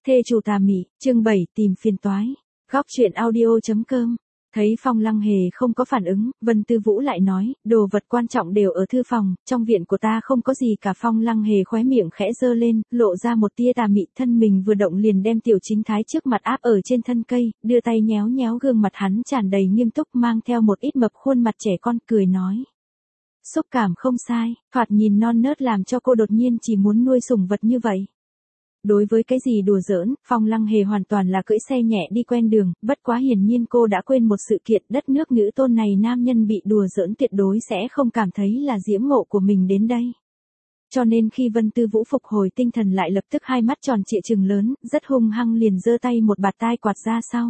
Thê chủ tà mị, chương 7 tìm phiền toái. Góc truyện audio.com. Thấy Phong Lăng Hề không có phản ứng, Vân Tư Vũ lại nói, đồ vật quan trọng đều ở thư phòng, trong viện của ta không có gì cả. Phong Lăng Hề khóe miệng khẽ giơ lên, lộ ra một tia tà mị, thân mình vừa động liền đem Tiểu Chính Thái trước mặt áp ở trên thân cây, đưa tay nhéo nhéo gương mặt hắn tràn đầy nghiêm túc mang theo một ít mập khuôn mặt trẻ con, cười nói. Xúc cảm không sai, thoạt nhìn non nớt làm cho cô đột nhiên chỉ muốn nuôi sủng vật như vậy. Đối với cái gì đùa giỡn, Phong Lăng Hề hoàn toàn là cưỡi xe nhẹ đi quen đường, bất quá hiển nhiên cô đã quên một sự kiện, đất nước nữ tôn này nam nhân bị đùa giỡn tuyệt đối sẽ không cảm thấy là diễm ngộ của mình đến đây. Cho nên khi Vân Tư Vũ phục hồi tinh thần lại lập tức hai mắt tròn trịa trừng lớn, rất hung hăng liền giơ tay một bạt tai quạt ra sau.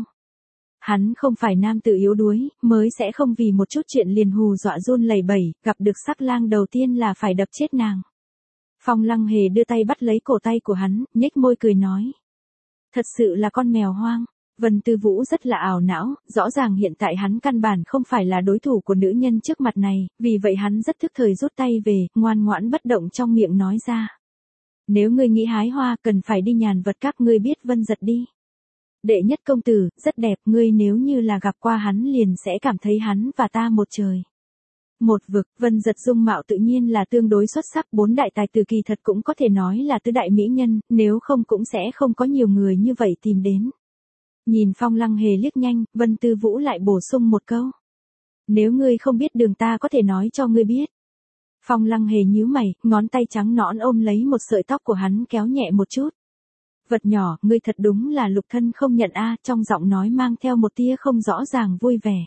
Hắn không phải nam tử yếu đuối, mới sẽ không vì một chút chuyện liền hù dọa run lẩy bẩy, gặp được sắc lang đầu tiên là phải đập chết nàng. Phong Lăng Hề đưa tay bắt lấy cổ tay của hắn, nhếch môi cười nói. Thật sự là con mèo hoang. Vân Tư Vũ rất là ảo não, rõ ràng hiện tại hắn căn bản không phải là đối thủ của nữ nhân trước mặt này, vì vậy hắn rất thức thời rút tay về, ngoan ngoãn bất động trong miệng nói ra. Nếu ngươi nghĩ hái hoa cần phải đi nhàn vật các ngươi biết Vân Giật đi. Đệ nhất công tử, rất đẹp, ngươi nếu như là gặp qua hắn liền sẽ cảm thấy hắn và ta một trời. Một vực, Vân Giật dung mạo tự nhiên là tương đối xuất sắc, bốn đại tài tử kỳ thật cũng có thể nói là tứ đại mỹ nhân, nếu không cũng sẽ không có nhiều người như vậy tìm đến. Nhìn Phong Lăng Hề liếc nhanh, Vân Tư Vũ lại bổ sung một câu. Nếu ngươi không biết đường ta có thể nói cho ngươi biết. Phong Lăng Hề nhíu mày, ngón tay trắng nõn ôm lấy một sợi tóc của hắn kéo nhẹ một chút. Vật nhỏ, ngươi thật đúng là lục thân không nhận a, trong giọng nói mang theo một tia không rõ ràng vui vẻ.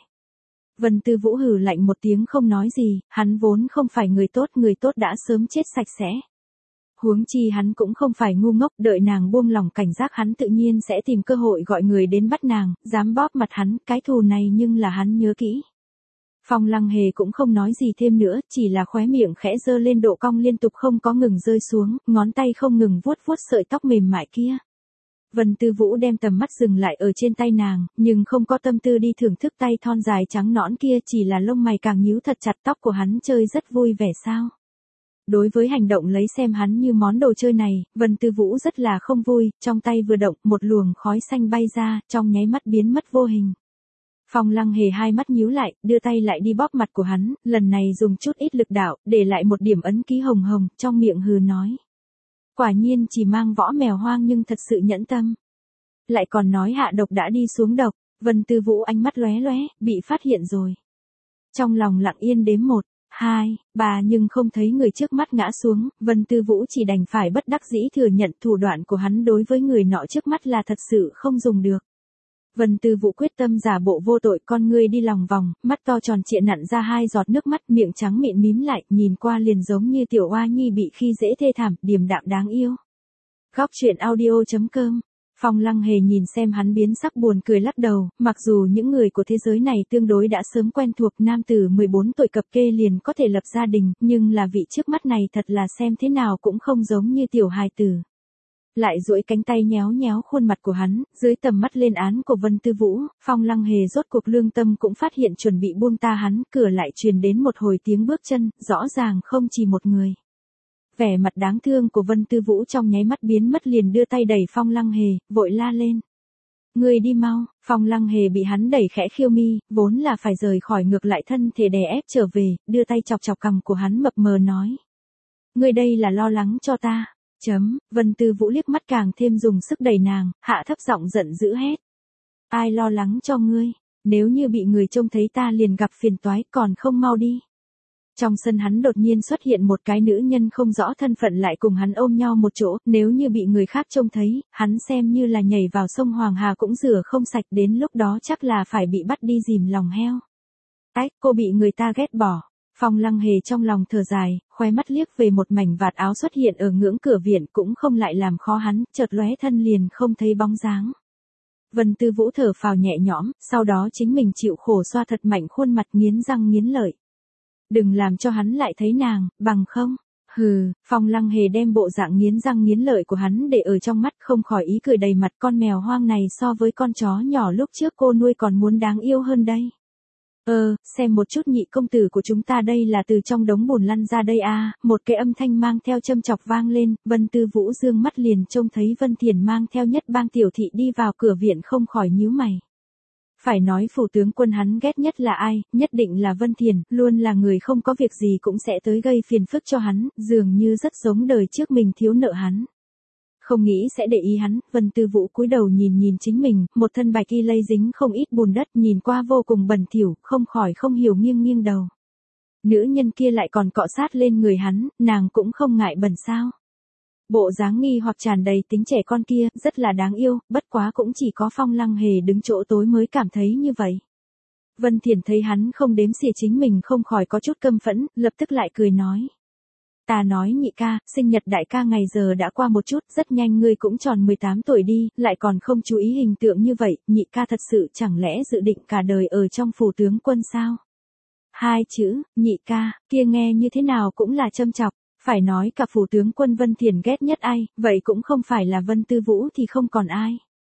Vân Tư Vũ hừ lạnh một tiếng không nói gì, hắn vốn không phải người tốt đã sớm chết sạch sẽ. Huống chi hắn cũng không phải ngu ngốc, đợi nàng buông lỏng cảnh giác hắn tự nhiên sẽ tìm cơ hội gọi người đến bắt nàng, dám bóp mặt hắn, cái thù này nhưng là hắn nhớ kỹ. Phong Lăng Hề cũng không nói gì thêm nữa, chỉ là khóe miệng khẽ giơ lên độ cong liên tục không có ngừng rơi xuống, ngón tay không ngừng vuốt vuốt sợi tóc mềm mại kia. Vân Tư Vũ đem tầm mắt dừng lại ở trên tay nàng, nhưng không có tâm tư đi thưởng thức tay thon dài trắng nõn kia, chỉ là lông mày càng nhíu thật chặt. Tóc của hắn chơi rất vui vẻ sao. Đối với hành động lấy xem hắn như món đồ chơi này, Vân Tư Vũ rất là không vui, trong tay vừa động, một luồng khói xanh bay ra, trong nháy mắt biến mất vô hình. Phong Lăng Hề hai mắt nhíu lại, đưa tay lại đi bóp mặt của hắn, lần này dùng chút ít lực đạo, để lại một điểm ấn ký hồng hồng, trong miệng hừ nói. Quả nhiên chỉ mang võ mèo hoang nhưng thật sự nhẫn tâm. Lại còn nói hạ độc đã đi xuống độc, Vân Tư Vũ ánh mắt lóe lóe, bị phát hiện rồi. Trong lòng lặng yên đếm 1, 2, 3 nhưng không thấy người trước mắt ngã xuống, Vân Tư Vũ chỉ đành phải bất đắc dĩ thừa nhận thủ đoạn của hắn đối với người nọ trước mắt là thật sự không dùng được. Vân Tư Vũ quyết tâm giả bộ vô tội, con ngươi đi lòng vòng, mắt to tròn trịa nặn ra hai giọt nước mắt, miệng trắng mịn mím lại, nhìn qua liền giống như tiểu oa nhi bị khi dễ thê thảm, điềm đạm đáng yêu. Góc truyện audio.com. Phong Lăng Hề nhìn xem hắn biến sắc buồn cười lắc đầu, mặc dù những người của thế giới này tương đối đã sớm quen thuộc, nam tử 14 tuổi cập kê liền có thể lập gia đình, nhưng là vị trước mắt này thật là xem thế nào cũng không giống như tiểu hài tử. Lại duỗi cánh tay nhéo nhéo khuôn mặt của hắn, dưới tầm mắt lên án của Vân Tư Vũ, Phong Lăng Hề rốt cuộc lương tâm cũng phát hiện chuẩn bị buông ta hắn, cửa lại truyền đến một hồi tiếng bước chân, rõ ràng không chỉ một người. Vẻ mặt đáng thương của Vân Tư Vũ trong nháy mắt biến mất, liền đưa tay đẩy Phong Lăng Hề, vội la lên. Người đi mau. Phong Lăng Hề bị hắn đẩy khẽ khiêu mi, vốn là phải rời khỏi ngược lại thân thể đè ép trở về, đưa tay chọc chọc cằm của hắn mập mờ nói. Người đây là lo lắng cho ta. Vân Tư Vũ liếc mắt càng thêm dùng sức đẩy nàng, hạ thấp giọng giận dữ hét. Ai lo lắng cho ngươi, nếu như bị người trông thấy ta liền gặp phiền toái, còn không mau đi. Trong sân hắn đột nhiên xuất hiện một cái nữ nhân không rõ thân phận lại cùng hắn ôm nhau một chỗ, nếu như bị người khác trông thấy, hắn xem như là nhảy vào sông Hoàng Hà cũng rửa không sạch, đến lúc đó chắc là phải bị bắt đi dìm lòng heo. Ách, cô bị người ta ghét bỏ. Phong Lăng Hề trong lòng thở dài, khóe mắt liếc về một mảnh vạt áo xuất hiện ở ngưỡng cửa viện cũng không lại làm khó hắn, chợt lóe thân liền không thấy bóng dáng. Vân Tư Vũ thở phào nhẹ nhõm, sau đó chính mình chịu khổ xoa thật mạnh khuôn mặt nghiến răng nghiến lợi. Đừng làm cho hắn lại thấy nàng, bằng không. Hừ, Phong Lăng Hề đem bộ dạng nghiến răng nghiến lợi của hắn để ở trong mắt, không khỏi ý cười đầy mặt, con mèo hoang này so với con chó nhỏ lúc trước cô nuôi còn muốn đáng yêu hơn đây. Xem một chút nhị công tử của chúng ta đây là từ trong đống bùn lăn ra đây à, một cái âm thanh mang theo châm chọc vang lên, Vân Tư Vũ dương mắt liền trông thấy Vân Thiền mang theo Nhất Bang tiểu thị đi vào cửa viện không khỏi nhíu mày. Phải nói phủ tướng quân hắn ghét nhất là ai, nhất định là Vân Thiền, luôn là người không có việc gì cũng sẽ tới gây phiền phức cho hắn, dường như rất giống đời trước mình thiếu nợ hắn. Không nghĩ sẽ để ý hắn, Vân Tư Vũ cúi đầu nhìn chính mình, một thân bạch y lây dính không ít bùn đất, nhìn qua vô cùng bẩn thỉu, không khỏi không hiểu nghiêng đầu. Nữ nhân kia lại còn cọ sát lên người hắn, nàng cũng không ngại bẩn sao. Bộ dáng nghi hoặc tràn đầy tính trẻ con kia, rất là đáng yêu, bất quá cũng chỉ có Phong Lăng Hề đứng chỗ tối mới cảm thấy như vậy. Vân Thiền thấy hắn không đếm xỉa chính mình không khỏi có chút căm phẫn, lập tức lại cười nói. Ta nói nhị ca, sinh nhật đại ca ngày giờ đã qua một chút, rất nhanh ngươi cũng tròn 18 tuổi đi, lại còn không chú ý hình tượng như vậy, nhị ca thật sự chẳng lẽ dự định cả đời ở trong phủ tướng quân sao? Hai chữ, nhị ca, kia nghe như thế nào cũng là châm chọc, phải nói cả phủ tướng quân Vân Thiền ghét nhất ai, vậy cũng không phải là Vân Tư Vũ thì không còn ai.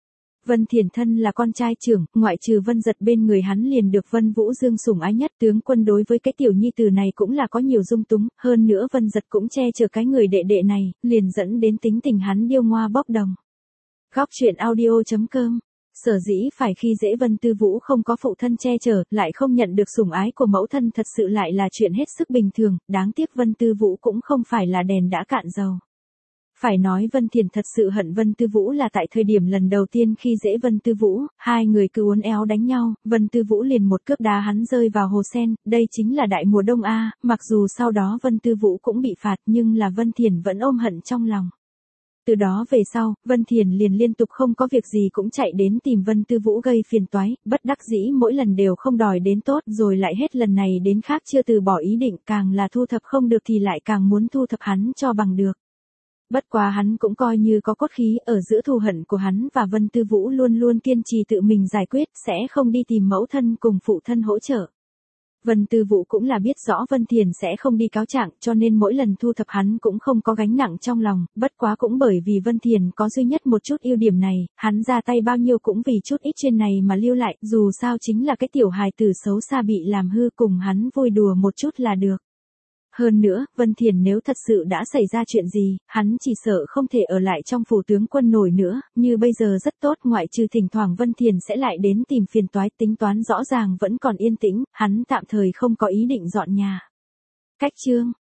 Vân Thiền thân là con trai trưởng, ngoại trừ Vân Giật bên người hắn liền được Vân Vũ Dương sủng ái nhất, tướng quân đối với cái tiểu nhi tử này cũng là có nhiều dung túng, hơn nữa Vân Giật cũng che chở cái người đệ đệ này, liền dẫn đến tính tình hắn điêu ngoa bốc đồng. Góc truyện audio.com. Sở dĩ phải khi dễ Vân Tư Vũ không có phụ thân che chở, lại không nhận được sủng ái của mẫu thân thật sự lại là chuyện hết sức bình thường, đáng tiếc Vân Tư Vũ cũng không phải là đèn đã cạn dầu. Phải nói Vân Thiền thật sự hận Vân Tư Vũ là tại thời điểm lần đầu tiên khi dễ Vân Tư Vũ, hai người cứ uốn éo đánh nhau, Vân Tư Vũ liền một cước đá hắn rơi vào hồ sen, đây chính là đại mùa đông a, mặc dù sau đó Vân Tư Vũ cũng bị phạt nhưng là Vân Thiền vẫn ôm hận trong lòng. Từ đó về sau, Vân Thiền liền liên tục không có việc gì cũng chạy đến tìm Vân Tư Vũ gây phiền toái, bất đắc dĩ mỗi lần đều không đòi đến tốt rồi lại hết lần này đến khác chưa từ bỏ ý định, càng là thu thập không được thì lại càng muốn thu thập hắn cho bằng được. Bất quá hắn cũng coi như có cốt khí, ở giữa thù hận của hắn và Vân Tư Vũ luôn luôn kiên trì tự mình giải quyết, sẽ không đi tìm mẫu thân cùng phụ thân hỗ trợ. Vân Tư Vũ cũng là biết rõ Vân Thiền sẽ không đi cáo trạng, cho nên mỗi lần thu thập hắn cũng không có gánh nặng trong lòng, bất quá cũng bởi vì Vân Thiền có duy nhất một chút ưu điểm này, hắn ra tay bao nhiêu cũng vì chút ít trên này mà lưu lại, dù sao chính là cái tiểu hài tử xấu xa bị làm hư, cùng hắn vui đùa một chút là được. Hơn nữa, Vân Thiền nếu thật sự đã xảy ra chuyện gì, hắn chỉ sợ không thể ở lại trong phủ tướng quân nổi nữa, như bây giờ rất tốt, ngoại trừ thỉnh thoảng Vân Thiền sẽ lại đến tìm phiền toái, tính toán rõ ràng vẫn còn yên tĩnh, hắn tạm thời không có ý định dọn nhà. Cách chương